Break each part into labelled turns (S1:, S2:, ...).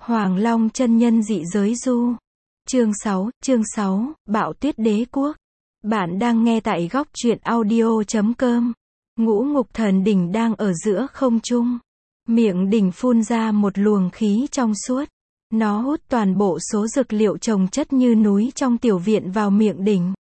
S1: Hoàng Long chân nhân dị giới du. Chương 6, Bạo Tuyết Đế Quốc. Bạn đang nghe tại góc truyện audio.com. Ngũ Ngục Thần Đỉnh đang ở giữa không trung. Miệng đỉnh phun ra một luồng khí trong suốt. Nó hút toàn bộ số dược liệu chồng chất như núi trong tiểu viện vào miệng đỉnh.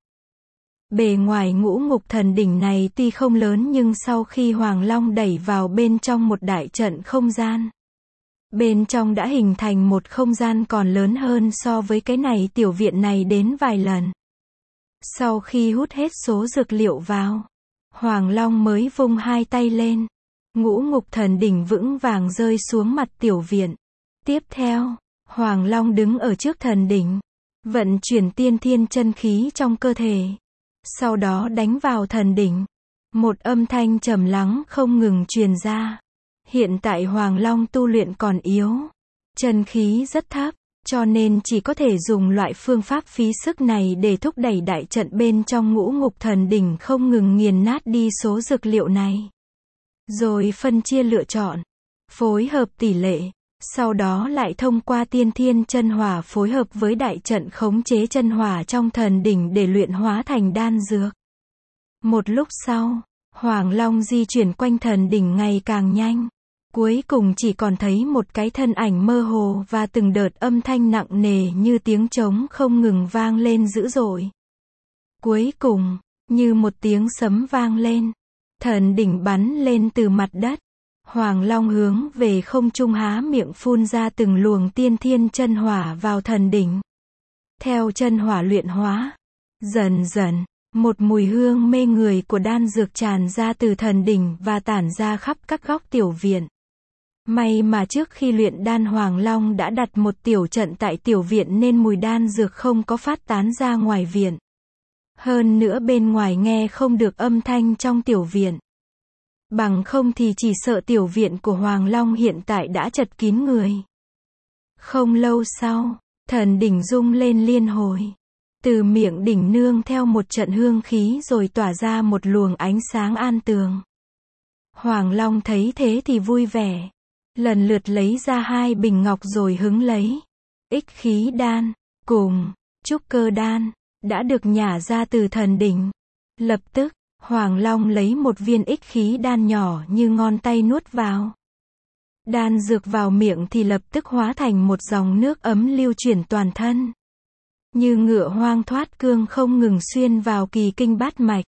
S1: Bề ngoài Ngũ Ngục Thần Đỉnh này tuy không lớn nhưng sau khi Hoàng Long đẩy vào bên trong một đại trận không gian, bên trong đã hình thành một không gian còn lớn hơn so với cái này tiểu viện này đến vài lần. Sau khi hút hết số dược liệu vào, Hoàng Long mới vung hai tay lên. Ngũ Ngục Thần Đỉnh vững vàng rơi xuống mặt tiểu viện. Tiếp theo, Hoàng Long đứng ở trước thần đỉnh, vận chuyển tiên thiên chân khí trong cơ thể. Sau đó đánh vào thần đỉnh. Một âm thanh trầm lắng không ngừng truyền ra. Hiện tại Hoàng Long tu luyện còn yếu, chân khí rất thấp, cho nên chỉ có thể dùng loại phương pháp phí sức này để thúc đẩy đại trận bên trong Ngũ Ngục Thần Đỉnh không ngừng nghiền nát đi số dược liệu này. Rồi phân chia lựa chọn, phối hợp tỷ lệ, sau đó lại thông qua tiên thiên chân hỏa phối hợp với đại trận khống chế chân hỏa trong thần đỉnh để luyện hóa thành đan dược. Một lúc sau, Hoàng Long di chuyển quanh thần đỉnh ngày càng nhanh. Cuối cùng chỉ còn thấy một cái thân ảnh mơ hồ và từng đợt âm thanh nặng nề như tiếng trống không ngừng vang lên dữ dội. Cuối cùng, như một tiếng sấm vang lên, thần đỉnh bắn lên từ mặt đất. Hoàng Long hướng về không trung há miệng phun ra từng luồng tiên thiên chân hỏa vào thần đỉnh. Theo chân hỏa luyện hóa, dần dần, một mùi hương mê người của đan dược tràn ra từ thần đỉnh và tản ra khắp các góc tiểu viện. May mà trước khi luyện đan Hoàng Long đã đặt một tiểu trận tại tiểu viện nên mùi đan dược không có phát tán ra ngoài viện. Hơn nữa bên ngoài nghe không được âm thanh trong tiểu viện. Bằng không thì chỉ sợ tiểu viện của Hoàng Long hiện tại đã chật kín người. Không lâu sau, thần đỉnh rung lên liên hồi. Từ miệng đỉnh nương theo một trận hương khí rồi tỏa ra một luồng ánh sáng an tường. Hoàng Long thấy thế thì vui vẻ. Lần lượt lấy ra hai bình ngọc rồi hứng lấy. Ích khí đan, cùng trúc cơ đan, đã được nhả ra từ thần đỉnh. Lập tức, Hoàng Long lấy một viên ích khí đan nhỏ như ngón tay nuốt vào. Đan dược vào miệng thì lập tức hóa thành một dòng nước ấm lưu chuyển toàn thân. Như ngựa hoang thoát cương không ngừng xuyên vào kỳ kinh bát mạch.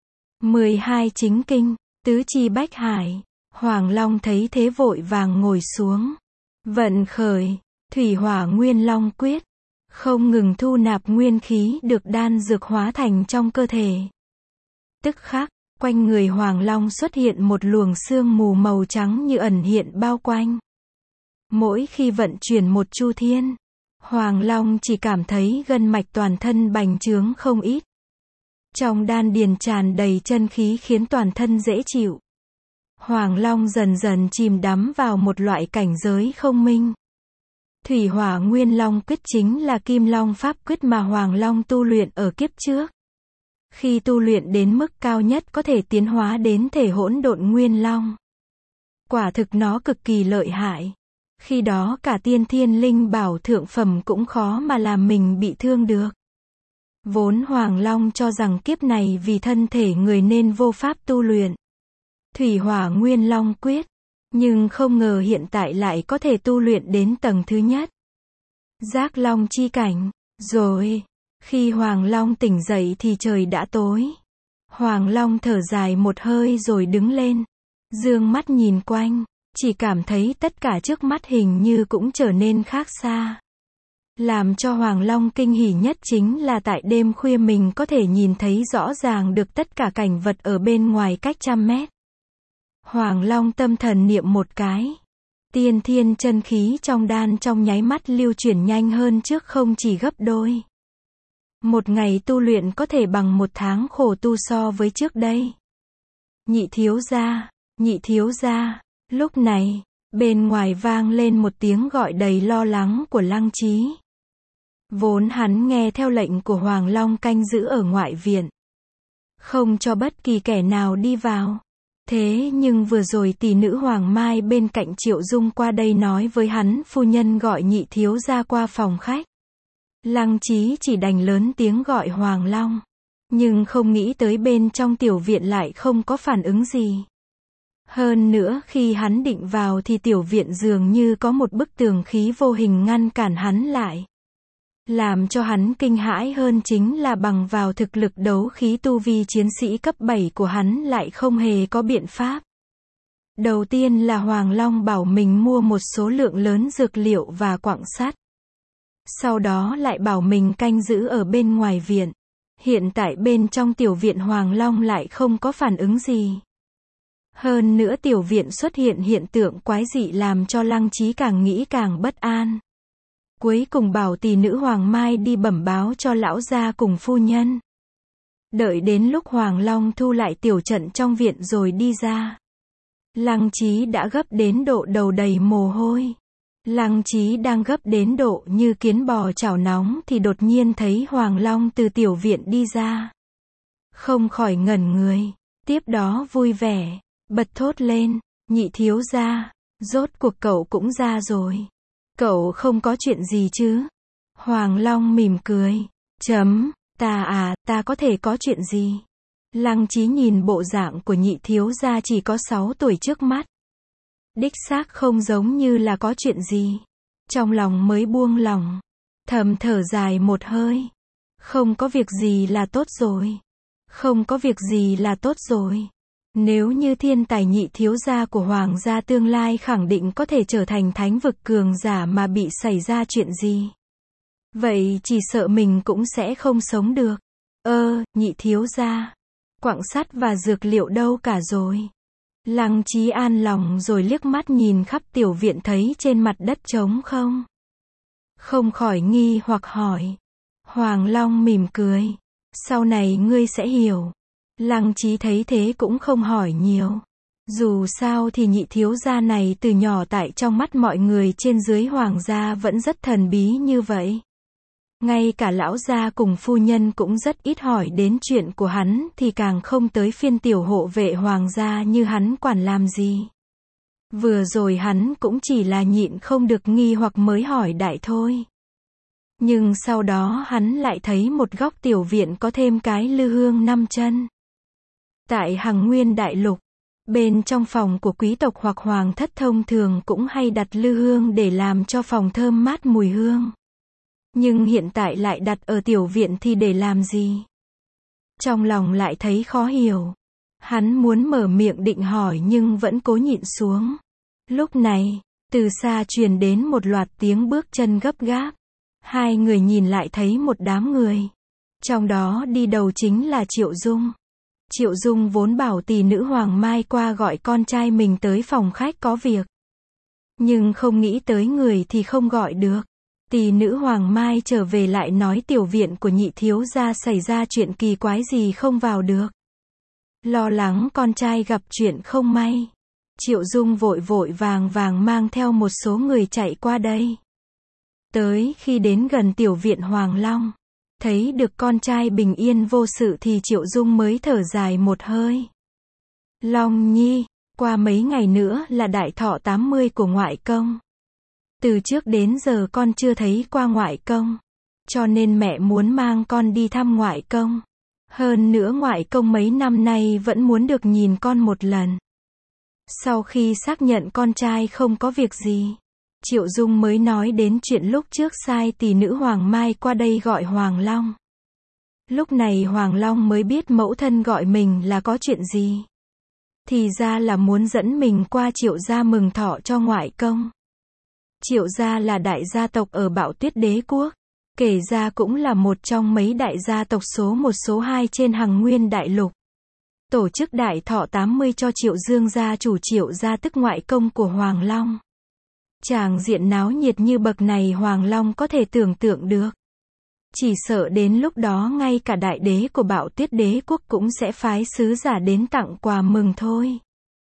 S1: 12 chính kinh, tứ chi bách hải. Hoàng Long thấy thế vội vàng ngồi xuống. Vận khởi, thủy hỏa nguyên long quyết. Không ngừng thu nạp nguyên khí được đan dược hóa thành trong cơ thể. Tức khắc, quanh người Hoàng Long xuất hiện một luồng sương mù màu trắng như ẩn hiện bao quanh. Mỗi khi vận chuyển một chu thiên, Hoàng Long chỉ cảm thấy gân mạch toàn thân bành trướng không ít. Trong đan điền tràn đầy chân khí khiến toàn thân dễ chịu. Hoàng Long dần dần chìm đắm vào một loại cảnh giới không minh. Thủy hỏa nguyên long quyết chính là kim long pháp quyết mà Hoàng Long tu luyện ở kiếp trước. Khi tu luyện đến mức cao nhất có thể tiến hóa đến thể hỗn độn nguyên long. Quả thực nó cực kỳ lợi hại. Khi đó cả tiên thiên linh bảo thượng phẩm cũng khó mà làm mình bị thương được. Vốn Hoàng Long cho rằng kiếp này vì thân thể người nên vô pháp tu luyện Thủy hỏa nguyên long quyết. Nhưng không ngờ hiện tại lại có thể tu luyện đến tầng thứ nhất. Giác long chi cảnh. Rồi, khi Hoàng Long tỉnh dậy thì trời đã tối. Hoàng Long thở dài một hơi rồi đứng lên. Dương mắt nhìn quanh, chỉ cảm thấy tất cả trước mắt hình như cũng trở nên khác xa. Làm cho Hoàng Long kinh hỉ nhất chính là tại đêm khuya mình có thể nhìn thấy rõ ràng được tất cả cảnh vật ở bên ngoài cách trăm mét. Hoàng Long tâm thần niệm một cái. Tiên thiên chân khí trong đan trong nháy mắt lưu chuyển nhanh hơn trước không chỉ gấp đôi. Một ngày tu luyện có thể bằng một tháng khổ tu so với trước đây. Nhị thiếu gia. Lúc này, bên ngoài vang lên một tiếng gọi đầy lo lắng của Lăng Chí. Vốn hắn nghe theo lệnh của Hoàng Long canh giữ ở ngoại viện, không cho bất kỳ kẻ nào đi vào. Thế nhưng vừa rồi tỷ nữ Hoàng Mai bên cạnh Triệu Dung qua đây nói với hắn phu nhân gọi nhị thiếu gia qua phòng khách. Lăng Chí chỉ đành lớn tiếng gọi Hoàng Long. Nhưng không nghĩ tới bên trong tiểu viện lại không có phản ứng gì. Hơn nữa khi hắn định vào thì tiểu viện dường như có một bức tường khí vô hình ngăn cản hắn lại. Làm cho hắn kinh hãi hơn chính là bằng vào thực lực đấu khí tu vi chiến sĩ cấp 7 của hắn lại không hề có biện pháp. Đầu tiên là Hoàng Long bảo mình mua một số lượng lớn dược liệu và quặng sắt. Sau đó lại bảo mình canh giữ ở bên ngoài viện. Hiện tại bên trong tiểu viện Hoàng Long lại không có phản ứng gì. Hơn nữa tiểu viện xuất hiện hiện tượng quái dị làm cho Lăng Chí càng nghĩ càng bất an. Cuối cùng bảo tỷ nữ Hoàng Mai đi bẩm báo cho lão gia cùng phu nhân. Đợi đến lúc Hoàng Long thu lại tiểu trận trong viện rồi đi ra. Lăng Chí đã gấp đến độ đầu đầy mồ hôi. Lăng Chí đang gấp đến độ như kiến bò chảo nóng thì đột nhiên thấy Hoàng Long từ tiểu viện đi ra. Không khỏi ngẩn người. Tiếp đó vui vẻ, bật thốt lên, nhị thiếu gia, rốt cuộc cậu cũng ra rồi. Cậu không có chuyện gì chứ? Hoàng Long mỉm cười. Ta có thể có chuyện gì? Lăng Chí nhìn bộ dạng của nhị thiếu gia chỉ có 6 tuổi trước mắt. Đích xác không giống như là có chuyện gì. Trong lòng mới buông lỏng. Thầm thở dài một hơi. Không có việc gì là tốt rồi. Không có việc gì là tốt rồi. Nếu như thiên tài nhị thiếu gia của Hoàng gia tương lai khẳng định có thể trở thành thánh vực cường giả mà bị xảy ra chuyện gì. Vậy chỉ sợ mình cũng sẽ không sống được. Nhị thiếu gia. Quặng sắt và dược liệu đâu cả rồi. Lăng Chí an lòng rồi liếc mắt nhìn khắp tiểu viện thấy trên mặt đất trống không. Không khỏi nghi hoặc hỏi. Hoàng Long mỉm cười. Sau này ngươi sẽ hiểu. Lăng Chí thấy thế cũng không hỏi nhiều. Dù sao thì nhị thiếu gia này từ nhỏ tại trong mắt mọi người trên dưới Hoàng gia vẫn rất thần bí như vậy. Ngay cả lão gia cùng phu nhân cũng rất ít hỏi đến chuyện của hắn thì càng không tới phiên tiểu hộ vệ Hoàng gia như hắn quản làm gì. Vừa rồi hắn cũng chỉ là nhịn không được nghi hoặc mới hỏi đại thôi. Nhưng sau đó hắn lại thấy một góc tiểu viện có thêm cái lư hương 5 chân. Tại Hằng Nguyên Đại Lục, bên trong phòng của quý tộc hoặc hoàng thất thông thường cũng hay đặt lư hương để làm cho phòng thơm mát mùi hương. Nhưng hiện tại lại đặt ở tiểu viện thì để làm gì? Trong lòng lại thấy khó hiểu. Hắn muốn mở miệng định hỏi nhưng vẫn cố nhịn xuống. Lúc này, từ xa truyền đến một loạt tiếng bước chân gấp gáp. Hai người nhìn lại thấy một đám người. Trong đó đi đầu chính là Triệu Dung. Triệu Dung vốn bảo tỷ nữ Hoàng Mai qua gọi con trai mình tới phòng khách có việc. Nhưng không nghĩ tới người thì không gọi được. Tỷ nữ Hoàng Mai trở về lại nói tiểu viện của nhị thiếu gia xảy ra chuyện kỳ quái gì không vào được. Lo lắng con trai gặp chuyện không may. Triệu Dung vội vội vàng vàng mang theo một số người chạy qua đây. Tới khi đến gần tiểu viện Hoàng Long, thấy được con trai bình yên vô sự thì Triệu Dung mới thở dài một hơi. Long Nhi, qua mấy ngày nữa là đại thọ 80 của ngoại công. Từ trước đến giờ con chưa thấy qua ngoại công, cho nên mẹ muốn mang con đi thăm ngoại công. Hơn nữa ngoại công mấy năm nay vẫn muốn được nhìn con một lần. Sau khi xác nhận con trai không có việc gì, Triệu Dung mới nói đến chuyện lúc trước sai tỷ nữ Hoàng Mai qua đây gọi Hoàng Long. Lúc này Hoàng Long mới biết mẫu thân gọi mình là có chuyện gì. Thì ra là muốn dẫn mình qua Triệu gia mừng thọ cho ngoại công. Triệu gia là đại gia tộc ở Bạo Tuyết Đế quốc. Kể ra cũng là một trong mấy đại gia tộc số 1 số 2 trên Hằng Nguyên Đại Lục. Tổ chức đại thọ 80 cho Triệu Dương gia chủ Triệu gia tức ngoại công của Hoàng Long. Tràng diện náo nhiệt như bậc này Hoàng Long có thể tưởng tượng được. Chỉ sợ đến lúc đó ngay cả đại đế của Bạo Tuyết Đế quốc cũng sẽ phái sứ giả đến tặng quà mừng thôi.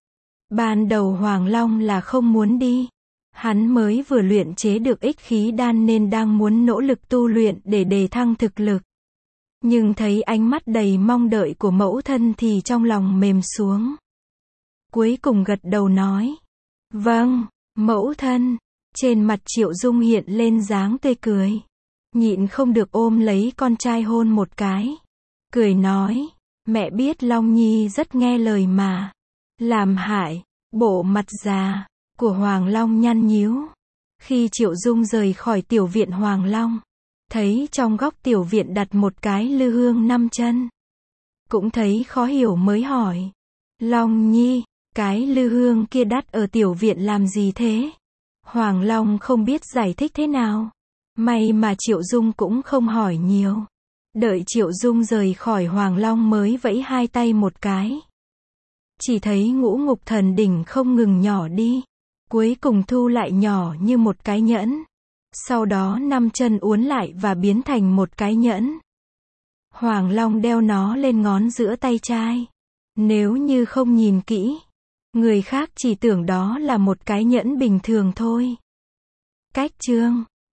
S1: Ban đầu Hoàng Long là không muốn đi. Hắn mới vừa luyện chế được ích khí đan nên đang muốn nỗ lực tu luyện để đề thăng thực lực. Nhưng thấy ánh mắt đầy mong đợi của mẫu thân thì trong lòng mềm xuống. cuối cùng gật đầu nói. Vâng, mẫu thân. Trên mặt Triệu Dung hiện lên dáng tươi cười. Nhịn không được ôm lấy con trai hôn một cái. Cười nói, mẹ biết Long Nhi rất nghe lời mà. Làm hại, bộ mặt già của Hoàng Long nhăn nhíu. Khi Triệu Dung rời khỏi tiểu viện Hoàng Long, thấy trong góc tiểu viện đặt một cái lư hương 5 chân. Cũng thấy khó hiểu mới hỏi. Long Nhi, cái lư hương kia đắt ở tiểu viện làm gì thế? Hoàng Long không biết giải thích thế nào. May mà Triệu Dung cũng không hỏi nhiều. Đợi Triệu Dung rời khỏi Hoàng Long mới vẫy hai tay một cái. Chỉ thấy Ngũ Ngục Thần Đỉnh không ngừng nhỏ đi. Cuối cùng thu lại nhỏ như một cái nhẫn. Sau đó 5 chân uốn lại và biến thành một cái nhẫn. Hoàng Long đeo nó lên ngón giữa tay trai. Nếu như không nhìn kỹ, người khác chỉ tưởng đó là một cái nhẫn bình thường thôi. Cách chương